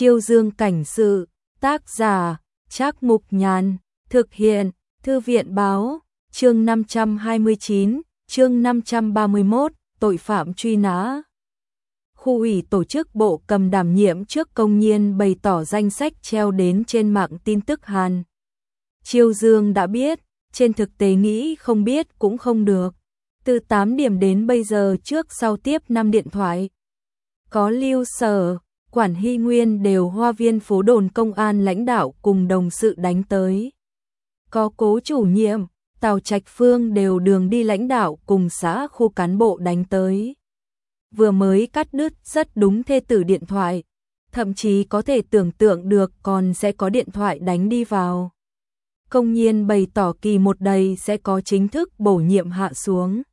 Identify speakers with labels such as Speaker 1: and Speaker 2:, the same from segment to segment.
Speaker 1: Chiêu Dương cảnh sự, tác giả, Trác Mục Nhàn, thực hiện, Thư viện báo, chương 529, chương 531, tội phạm truy nã. Khu ủy tổ chức Bộ Cầm đảm nhiệm trước công nhiên bày tỏ danh sách treo đến trên mạng tin tức Hàn Chiêu Dương đã biết, trên thực tế nghĩ không biết cũng không được. Từ 8 điểm đến bây giờ trước sau tiếp 5 điện thoại. Có Lưu Sở, Quản Hy Nguyên đều Hoa Viên phố đồn công an lãnh đạo cùng đồng sự đánh tới. Có Cố chủ nhiệm, Tào Trạch Phương đều đường đi lãnh đạo cùng xã khu cán bộ đánh tới. Vừa mới cắt đứt rất đúng thê tử điện thoại, thậm chí có thể tưởng tượng được còn sẽ có điện thoại đánh đi vào. Công nhiên bày tỏ kỳ một đầy sẽ có chính thức bổ nhiệm hạ xuống.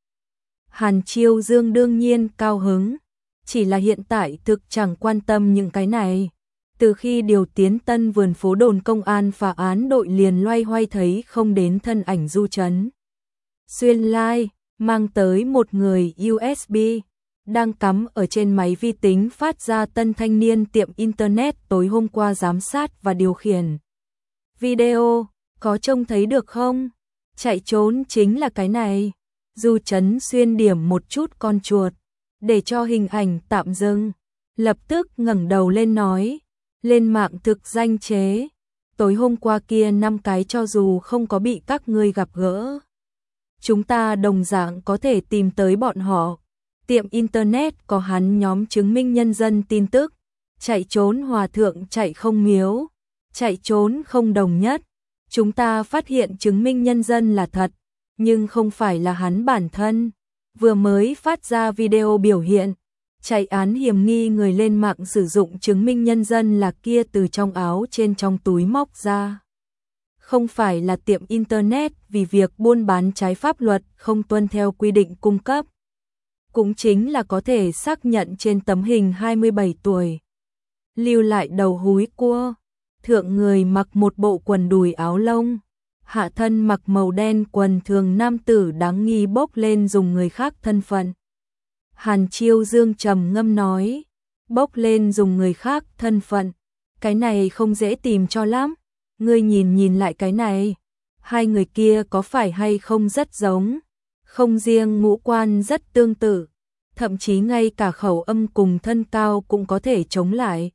Speaker 1: Hàn Chiêu Dương đương nhiên cao hứng, chỉ là hiện tại thực chẳng quan tâm những cái này. Từ khi điều tiến Tân Vườn phố đồn công an phá án đội liền loay hoay thấy không đến thân ảnh Du Trấn Xuyên lai, mang tới một người USB, đang cắm ở trên máy vi tính phát ra Tân Thanh Niên tiệm Internet tối hôm qua giám sát và điều khiển. Video, có trông thấy được không? Chạy trốn chính là cái này. Du Trấn Xuyên điểm một chút con chuột, để cho hình ảnh tạm dừng. Lập tức ngẩng đầu lên nói, lên mạng thực danh chế. Tối hôm qua kia 5 cái cho dù không có bị các ngươi gặp gỡ, chúng ta đồng dạng có thể tìm tới bọn họ. Tiệm Internet có hắn nhóm chứng minh nhân dân tin tức. Chạy trốn hòa thượng chạy không miếu, chạy trốn không đồng nhất. Chúng ta phát hiện chứng minh nhân dân là thật, nhưng không phải là hắn bản thân. Vừa mới phát ra video biểu hiện, chạy án hiểm nghi người lên mạng sử dụng chứng minh nhân dân là kia từ trong áo trên trong túi móc ra. Không phải là tiệm Internet vì việc buôn bán trái pháp luật không tuân theo quy định cung cấp. Cũng chính là có thể xác nhận trên tấm hình 27 tuổi. Lưu lại đầu húi cua, thượng người mặc một bộ quần đùi áo lông, hạ thân mặc màu đen quần thường nam tử đáng nghi bốc lên dùng người khác thân phận. Hàn Chiêu Dương trầm ngâm nói, bốc lên dùng người khác thân phận, cái này không dễ tìm cho lắm. Ngươi nhìn lại cái này, hai người kia có phải hay không rất giống, không riêng ngũ quan rất tương tự, thậm chí ngay cả khẩu âm cùng thân cao cũng có thể chống lại.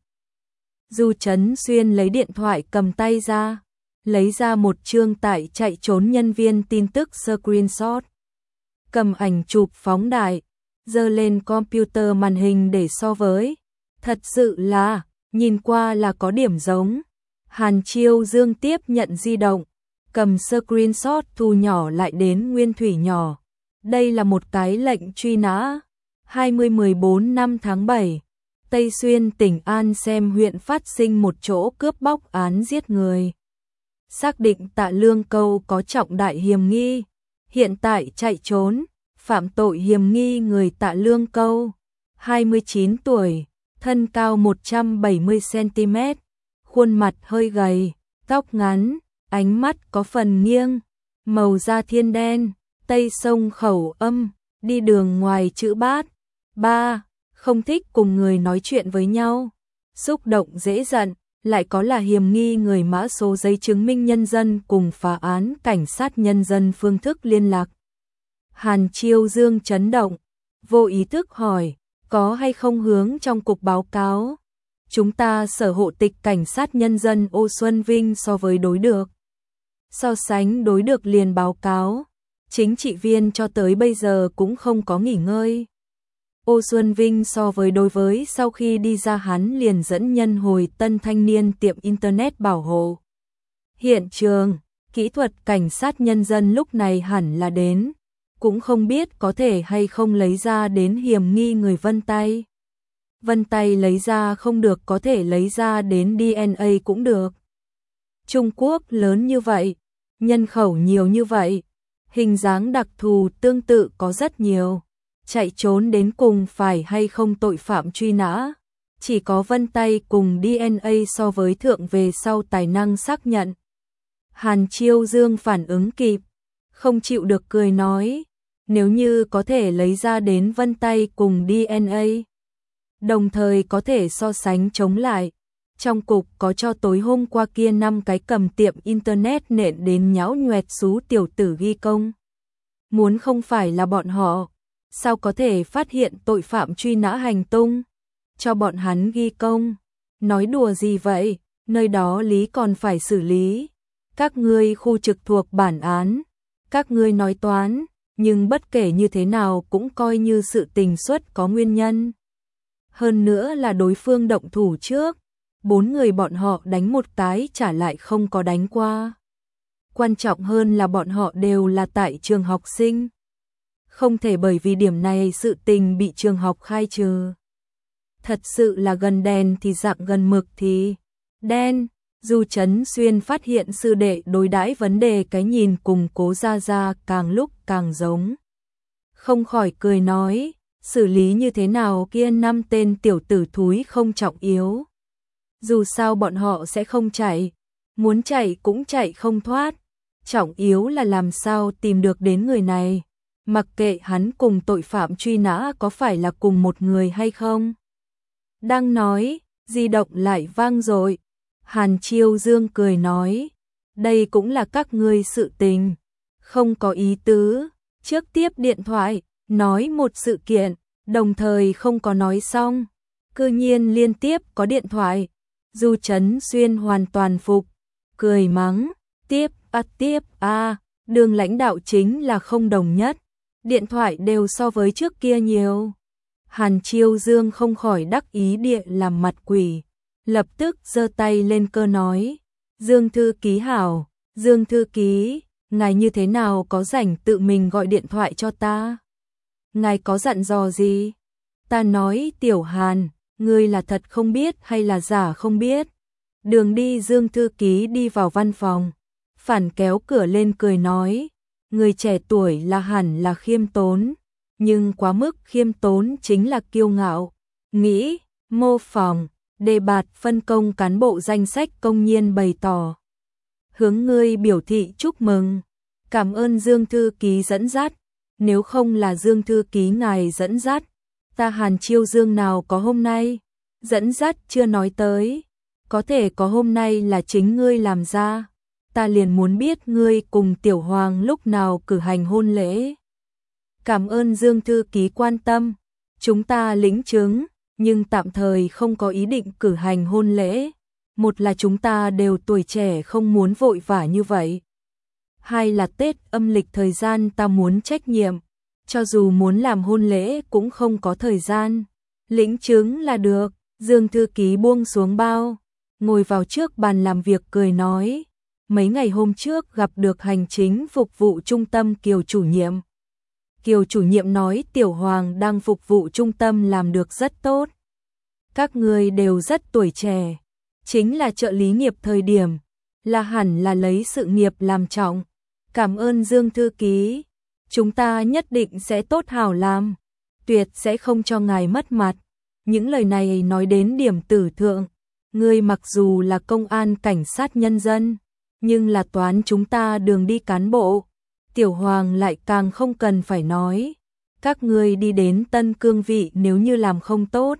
Speaker 1: Du Trấn Xuyên lấy điện thoại cầm tay ra, lấy ra một chương tại chạy trốn nhân viên tin tức screenshot. Cầm ảnh chụp phóng đại, giơ lên computer màn hình để so với. Thật sự là, nhìn qua là có điểm giống. Hàn Chiêu Dương tiếp nhận di động, cầm screenshot thu nhỏ lại đến nguyên thủy nhỏ. Đây là một cái lệnh truy nã. 2014 năm tháng 7, Tây Xuyên tỉnh An Xem huyện phát sinh một chỗ cướp bóc án giết người. Xác định Tạ Lương Câu có trọng đại hiểm nghi, hiện tại chạy trốn, phạm tội hiểm nghi người Tạ Lương Câu, 29 tuổi, thân cao 170 cm, khuôn mặt hơi gầy, tóc ngắn, ánh mắt có phần nghiêng, màu da thiên đen, Tây Sông khẩu âm, đi đường ngoài chữ bát. 3. Không thích cùng người nói chuyện với nhau, xúc động dễ giận, lại có là hiểm nghi người mã số giấy chứng minh nhân dân cùng phá án cảnh sát nhân dân phương thức liên lạc. Hàn Chiêu Dương chấn động, vô ý thức hỏi, có hay không hướng trong cục báo cáo? Chúng ta sở hộ tịch cảnh sát nhân dân Ô Xuân Vinh so với đối được. So sánh đối được liền báo cáo, chính trị viên cho tới bây giờ cũng không có nghỉ ngơi. Ô Xuân Vinh so với đối với sau khi đi ra hắn liền dẫn nhân hồi Tân Thanh Niên tiệm Internet bảo hộ. Hiện trường, kỹ thuật cảnh sát nhân dân lúc này hẳn là đến, cũng không biết có thể hay không lấy ra đến hiểm nghi người vân tay. Vân tay lấy ra không được có thể lấy ra đến DNA cũng được. Trung Quốc lớn như vậy, nhân khẩu nhiều như vậy, hình dáng đặc thù tương tự có rất nhiều. Chạy trốn đến cùng phải hay không tội phạm truy nã, chỉ có vân tay cùng DNA so với thượng về sau tài năng xác nhận. Hàn Chiêu Dương phản ứng kịp, không chịu được cười nói, nếu như có thể lấy ra đến vân tay cùng DNA, đồng thời có thể so sánh chống lại, trong cục có cho tối hôm qua kia 5 cái cầm tiệm internet nện đến nhão nhoẹt xú tiểu tử ghi công. Muốn không phải là bọn họ, sao có thể phát hiện tội phạm truy nã hành tung, cho bọn hắn ghi công. Nói đùa gì vậy, nơi đó lý còn phải xử lý. Các ngươi khu trực thuộc bản án, các ngươi nói toán, nhưng bất kể như thế nào cũng coi như sự tình xuất có nguyên nhân. Hơn nữa là đối phương động thủ trước, 4 người bọn họ đánh một cái trả lại không có đánh qua. Quan trọng hơn là bọn họ đều là tại trường học sinh. Không thể bởi vì điểm này sự tình bị trường học khai trừ. Thật sự là gần đèn thì dạng gần mực thì đen. Du Chấn Xuyên phát hiện sư đệ đối đãi vấn đề cái nhìn cùng Cố Gia Gia càng lúc càng giống. Không khỏi cười nói, xử lý như thế nào kia 5 tên tiểu tử thúi không trọng yếu. Dù sao bọn họ sẽ không chạy, muốn chạy cũng chạy không thoát. Trọng yếu là làm sao tìm được đến người này, mặc kệ hắn cùng tội phạm truy nã có phải là cùng một người hay không. Đang nói, di động lại vang rồi. Hàn Chiêu Dương cười nói, đây cũng là các ngươi sự tình, không có ý tứ. Trước tiếp điện thoại, nói một sự kiện, đồng thời không có nói xong, cư nhiên liên tiếp có điện thoại. Du Chấn Xuyên hoàn toàn phục, cười mắng, tiếp đường lãnh đạo chính là không đồng nhất, điện thoại đều so với trước kia nhiều. Hàn Chiêu Dương không khỏi đắc ý địa làm mặt quỷ, lập tức giơ tay lên cơ nói, Dương thư ký hảo, Dương thư ký, ngài như thế nào có rảnh tự mình gọi điện thoại cho ta? Ngài có dặn dò gì? Ta nói Tiểu Hàn, ngươi là thật không biết hay là giả không biết? Đường đi. Dương thư ký đi vào văn phòng, phản kéo cửa lên cười nói, người trẻ tuổi là hẳn là khiêm tốn, nhưng quá mức khiêm tốn chính là kiêu ngạo. Nghĩ, mô phỏng, đề bạt phân công cán bộ danh sách công nhiên bày tỏ hướng ngươi biểu thị chúc mừng. Cảm ơn Dương thư ký dẫn dắt, nếu không là Dương thư ký ngài dẫn dắt, ta Hàn Chiêu Dương nào có hôm nay. Dẫn dắt chưa nói tới, có thể có hôm nay là chính ngươi làm ra. Ta liền muốn biết ngươi cùng Tiểu Hoàng lúc nào cử hành hôn lễ. Cảm ơn Dương thư ký quan tâm, chúng ta lĩnh chứng, nhưng tạm thời không có ý định cử hành hôn lễ. Một là chúng ta đều tuổi trẻ không muốn vội vã như vậy. Hai là Tết âm lịch thời gian ta muốn trách nhiệm, cho dù muốn làm hôn lễ cũng không có thời gian. Lĩnh chứng là được. Dương thư ký buông xuống bao, ngồi vào trước bàn làm việc cười nói, mấy ngày hôm trước gặp được hành chính phục vụ trung tâm Kiều chủ nhiệm. Kiều chủ nhiệm nói Tiểu Hoàng đang phục vụ trung tâm làm được rất tốt. Các người đều rất tuổi trẻ, chính là trợ lý nghiệp thời điểm, là hẳn là lấy sự nghiệp làm trọng. Cảm ơn Dương thư ký, chúng ta nhất định sẽ tốt hảo làm, tuyệt sẽ không cho ngài mất mặt. Những lời này nói đến điểm tử thượng, ngươi mặc dù là công an cảnh sát nhân dân, nhưng là toán chúng ta đường đi cán bộ. Tiểu Hoàng lại càng không cần phải nói, các ngươi đi đến tân cương vị nếu như làm không tốt,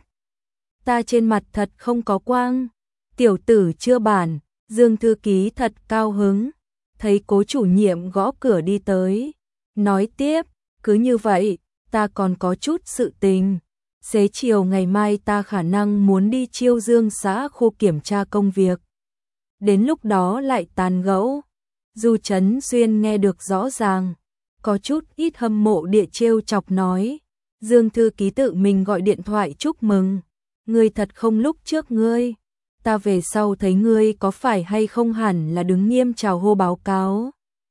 Speaker 1: ta trên mặt thật không có quang. Tiểu tử chưa bản. Dương thư ký thật cao hứng, thấy Cố chủ nhiệm gõ cửa đi tới, nói tiếp, cứ như vậy, ta còn có chút sự tình. Xế chiều ngày mai ta khả năng muốn đi Chiêu Dương xã khu kiểm tra công việc. Đến lúc đó lại tán gẫu. Du Chấn Xuyên nghe được rõ ràng, có chút ít hâm mộ địa trêu chọc nói, Dương thư ký tự mình gọi điện thoại chúc mừng, ngươi thật không lúc trước ngươi. Ta về sau thấy ngươi có phải hay không hẳn là đứng nghiêm chào hô báo cáo.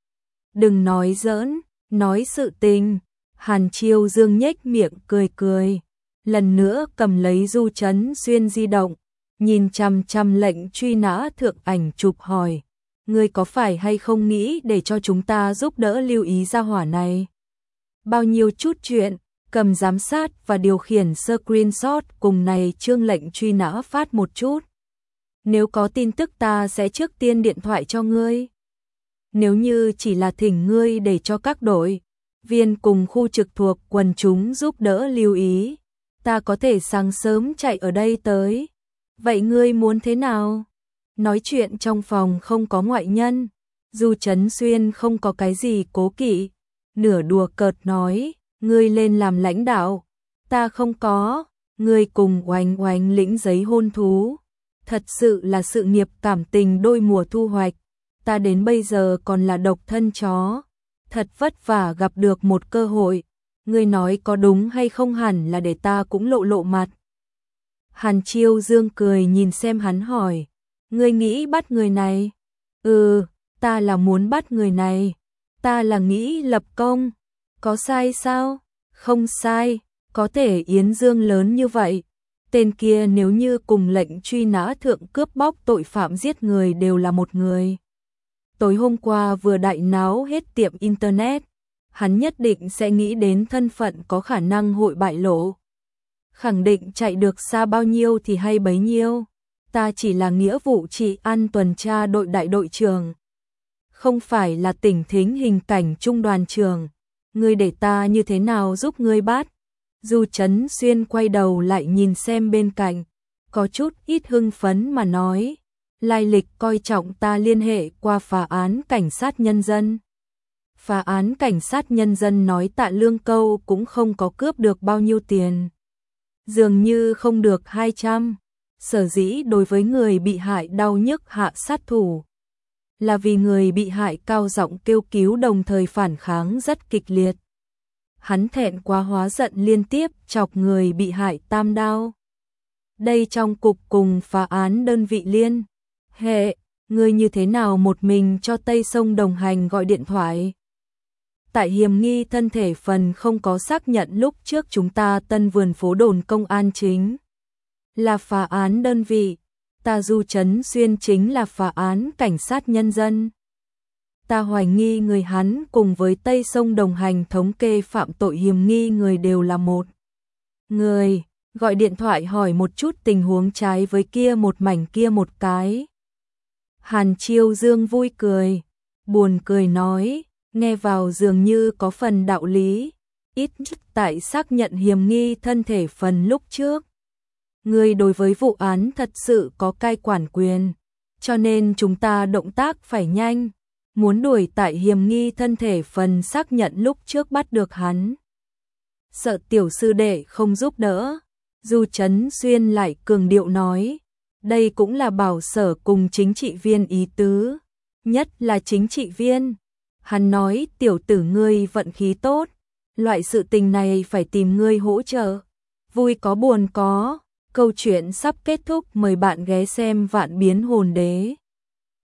Speaker 1: Đừng nói giỡn, nói sự tình. Hàn Chiêu Dương nhếch miệng cười cười, lần nữa cầm lấy Du Chấn Xuyên di động, nhìn chằm chằm lệnh truy nã thượng ảnh chụp hỏi, ngươi có phải hay không nghĩ để cho chúng ta giúp đỡ lưu ý ra hỏa này? Bao nhiêu chút chuyện, cầm giám sát và điều khiển screenshot cùng này chương lệnh truy nã phát một chút. Nếu có tin tức ta sẽ trước tiên điện thoại cho ngươi. Nếu như chỉ là thỉnh ngươi để cho các đội viên cùng khu trực thuộc quần chúng giúp đỡ lưu ý, ta có thể sáng sớm chạy ở đây tới. Vậy ngươi muốn thế nào? Nói chuyện trong phòng không có ngoại nhân. Du Trấn Xuyên không có cái gì cố kỵ, nửa đùa cợt nói, ngươi lên làm lãnh đạo, ta không có, ngươi cùng Oanh Oanh lĩnh giấy hôn thú, thật sự là sự nghiệp cảm tình đôi mùa thu hoạch, ta đến bây giờ còn là độc thân chó, thật vất vả gặp được một cơ hội, ngươi nói có đúng hay không hẳn là để ta cũng lộ lộ mặt. Hàn Chiêu Dương cười nhìn xem hắn hỏi, ngươi nghĩ bắt người này? Ta là muốn bắt người này, ta là nghĩ lập công, có sai sao? Không sai, có thể Yến Dương lớn như vậy, tên kia nếu như cùng lệnh truy nã thượng cướp bóc tội phạm giết người đều là một người. Tối hôm qua vừa đại náo hết tiệm internet, hắn nhất định sẽ nghĩ đến thân phận có khả năng hội bại lộ. Khẳng định chạy được xa bao nhiêu thì hay bấy nhiêu, ta chỉ là nghĩa vụ trị an tuần tra đội đại đội trưởng. Không phải là tỉnh thính hình cảnh trung đoàn trưởng, ngươi để ta như thế nào giúp ngươi bắt? Du Trấn Xuyên quay đầu lại nhìn xem bên cạnh, có chút ít hưng phấn mà nói, lai lịch coi trọng ta liên hệ qua phá án cảnh sát nhân dân. Phá án cảnh sát nhân dân nói Tạ Lương Câu cũng không có cướp được bao nhiêu tiền. Dường như không được 200, sở dĩ đối với người bị hại đau nhức hạ sát thủ. Là vì người bị hại cao giọng kêu cứu đồng thời phản kháng rất kịch liệt. Hắn thẹn quá hóa giận liên tiếp chọc người bị hại tam đao. Đây trong cục cùng phá án đơn vị liên hệ, người như thế nào một mình cho Tây Sông Đồng Hành gọi điện thoại? Tại hiểm nghi thân thể phần không có xác nhận lúc trước chúng ta Tân Vườn phố đồn công an chính là phá án đơn vị. Ta Du Trấn Xuyên chính là phá án cảnh sát nhân dân. Ta hoài nghi người hắn cùng với Tây Sông Đồng Hành thống kê phạm tội hiểm nghi người đều là một người, gọi điện thoại hỏi một chút tình huống trái với kia một mảnh kia một cái. Hàn Chiêu Dương vui cười, buồn cười nói, nghe vào dường như có phần đạo lý, ít nhất tại xác nhận hiểm nghi thân thể phần lúc trước. Người đối với vụ án thật sự có cai quản quyền, cho nên chúng ta động tác phải nhanh, muốn đuổi tại hiểm nghi thân thể phần xác nhận lúc trước bắt được hắn. Sợ tiểu sư đệ không giúp đỡ, Du Trấn Xuyên lại cường điệu nói, đây cũng là bảo sở cùng chính trị viên ý tứ, nhất là chính trị viên. Hắn nói tiểu tử ngươi vận khí tốt, loại sự tình này phải tìm ngươi hỗ trợ, vui có buồn có. Câu chuyện sắp kết thúc, mời bạn ghé xem Vạn Biến Hồn Đế.